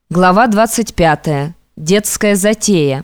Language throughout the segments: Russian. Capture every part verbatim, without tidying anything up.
Глава двадцать пятая. Детская затея.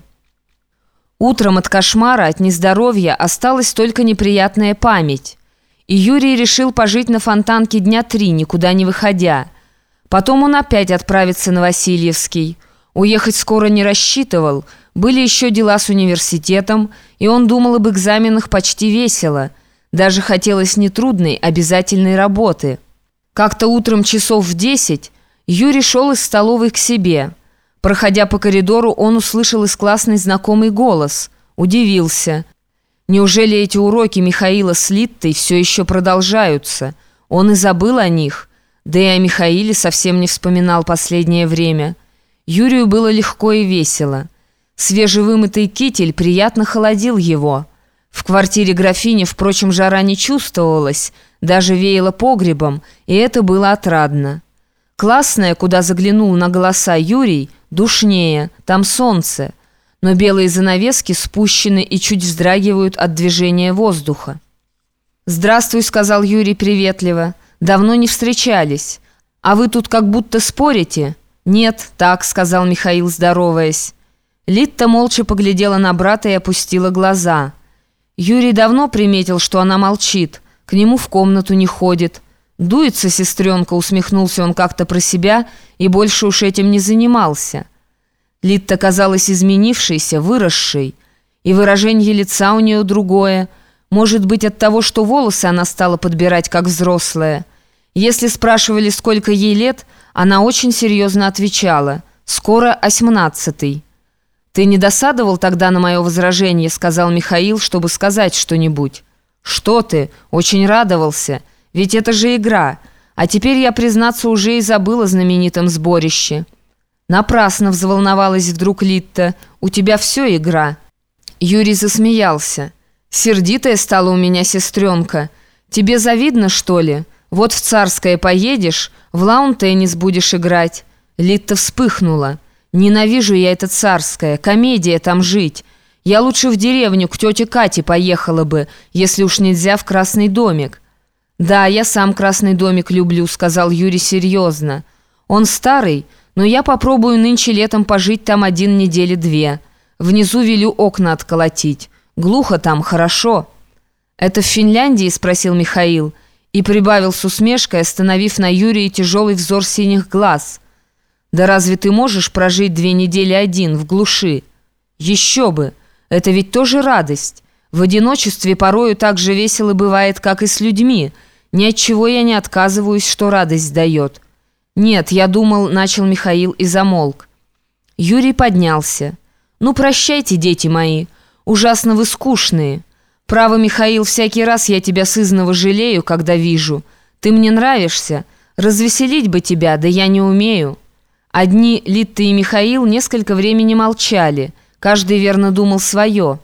Утром от кошмара, от нездоровья осталась только неприятная память. И Юрий решил пожить на Фонтанке дня три, никуда не выходя. Потом он опять отправится на Васильевский. Уехать скоро не рассчитывал, были еще дела с университетом, и он думал об экзаменах почти весело. Даже хотелось не трудной, обязательной работы. Как-то утром часов в десять Юрий шел из столовой к себе. Проходя по коридору, он услышал из классной знакомый голос. Удивился. Неужели эти уроки Михаила с Литтой все еще продолжаются? Он и забыл о них. Да и о Михаиле совсем не вспоминал последнее время. Юрию было легко и весело. Свежевымытый китель приятно холодил его. В квартире графини, впрочем, жара не чувствовалась, даже веяло погребом, и это было отрадно. Классная, куда заглянул на голоса Юрий, душнее, там солнце, но белые занавески спущены и чуть вздрагивают от движения воздуха. «Здравствуй», — сказал Юрий приветливо, — «давно не встречались. А вы тут как будто спорите?» «Нет, так», — сказал Михаил, здороваясь. Литта молча поглядела на брата и опустила глаза. Юрий давно приметил, что она молчит, к нему в комнату не ходит. «Дуется сестренка», — усмехнулся он как-то про себя и больше уж этим не занимался. Литта казалась изменившейся, выросшей, и выражение лица у нее другое, может быть, от того, что волосы она стала подбирать как взрослая. Если спрашивали, сколько ей лет, она очень серьезно отвечала: «Скоро осьмнадцатый». «Ты не досадовал тогда на мое возражение?» — сказал Михаил, чтобы сказать что-нибудь. «Что ты? Очень радовался. Ведь это же игра. А теперь я, признаться, уже и забыла о знаменитом сборище». «Напрасно», — взволновалась вдруг Литта. «У тебя все игра». Юрий засмеялся. «Сердитая стала у меня сестренка. Тебе завидно, что ли? Вот в Царское поедешь, в лаун-теннис будешь играть». Литта вспыхнула. «Ненавижу я это Царское, комедия там жить. Я лучше в деревню к тете Кате поехала бы, если уж нельзя в Красный домик». «Да, я сам Красный домик люблю», — сказал Юрий серьезно. «Он старый, но я попробую нынче летом пожить там один недели две. Внизу велю окна отколотить. Глухо там, хорошо». «Это в Финляндии?» — спросил Михаил и прибавил с усмешкой, остановив на Юрии тяжелый взор синих глаз. «Да разве ты можешь прожить две недели один, в глуши?» «Еще бы! Это ведь тоже радость. В одиночестве порою так же весело бывает, как и с людьми. Ни от чего я не отказываюсь, что радость дает». «Нет, я думал», — начал Михаил и замолк. Юрий поднялся. «Ну, прощайте, дети мои. Ужасно вы скучные. Право, Михаил, всякий раз я тебя сызнова жалею, когда вижу. Ты мне нравишься. Развеселить бы тебя, да я не умею». Одни Литта и Михаил несколько времени молчали. Каждый верно думал свое.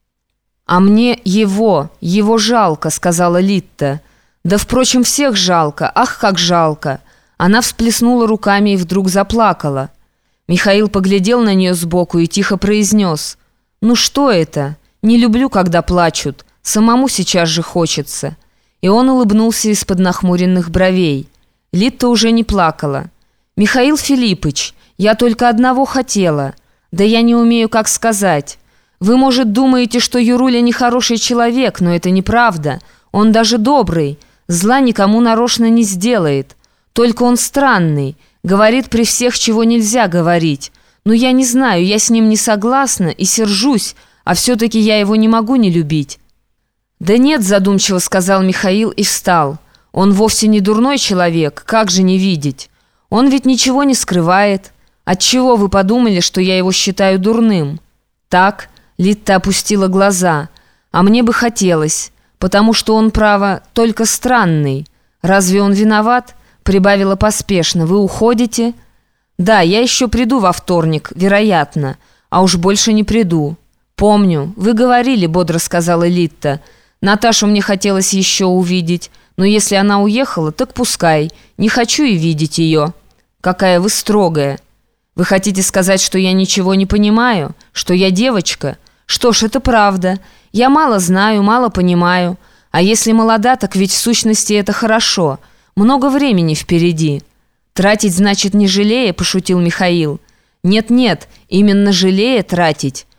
«А мне его, его жалко», — сказала Литта. «Да, впрочем, всех жалко. Ах, как жалко!» Она всплеснула руками и вдруг заплакала. Михаил поглядел на нее сбоку и тихо произнес: «Ну что это? Не люблю, когда плачут. Самому сейчас же хочется». И он улыбнулся из-под нахмуренных бровей. Литта уже не плакала. «Михаил Филиппыч, я только одного хотела. Да я не умею, как сказать. Вы, может, думаете, что Юруля нехороший человек, но это неправда. Он даже добрый, зла никому нарочно не сделает. Только он странный, говорит при всех, чего нельзя говорить. Но я не знаю, я с ним не согласна и сержусь, а все-таки я его не могу не любить». «Да нет», — задумчиво сказал Михаил и встал. «Он вовсе не дурной человек, как же не видеть? Он ведь ничего не скрывает. Отчего вы подумали, что я его считаю дурным?» «Так», — Литта опустила глаза, — «а мне бы хотелось, потому что он, право, только странный. Разве он виноват?» — прибавила поспешно. «Вы уходите?» «Да, я еще приду во вторник, вероятно, а уж больше не приду». «Помню, вы говорили», — бодро сказала Литта. «Наташу мне хотелось еще увидеть, но если она уехала, так пускай, не хочу и видеть ее». «Какая вы строгая! Вы хотите сказать, что я ничего не понимаю, что я девочка? Что ж, это правда. Я мало знаю, мало понимаю. А если молода, так ведь в сущности это хорошо. Много времени впереди». «Тратить значит не жалея», – пошутил Михаил. «Нет-нет, именно жалея тратить.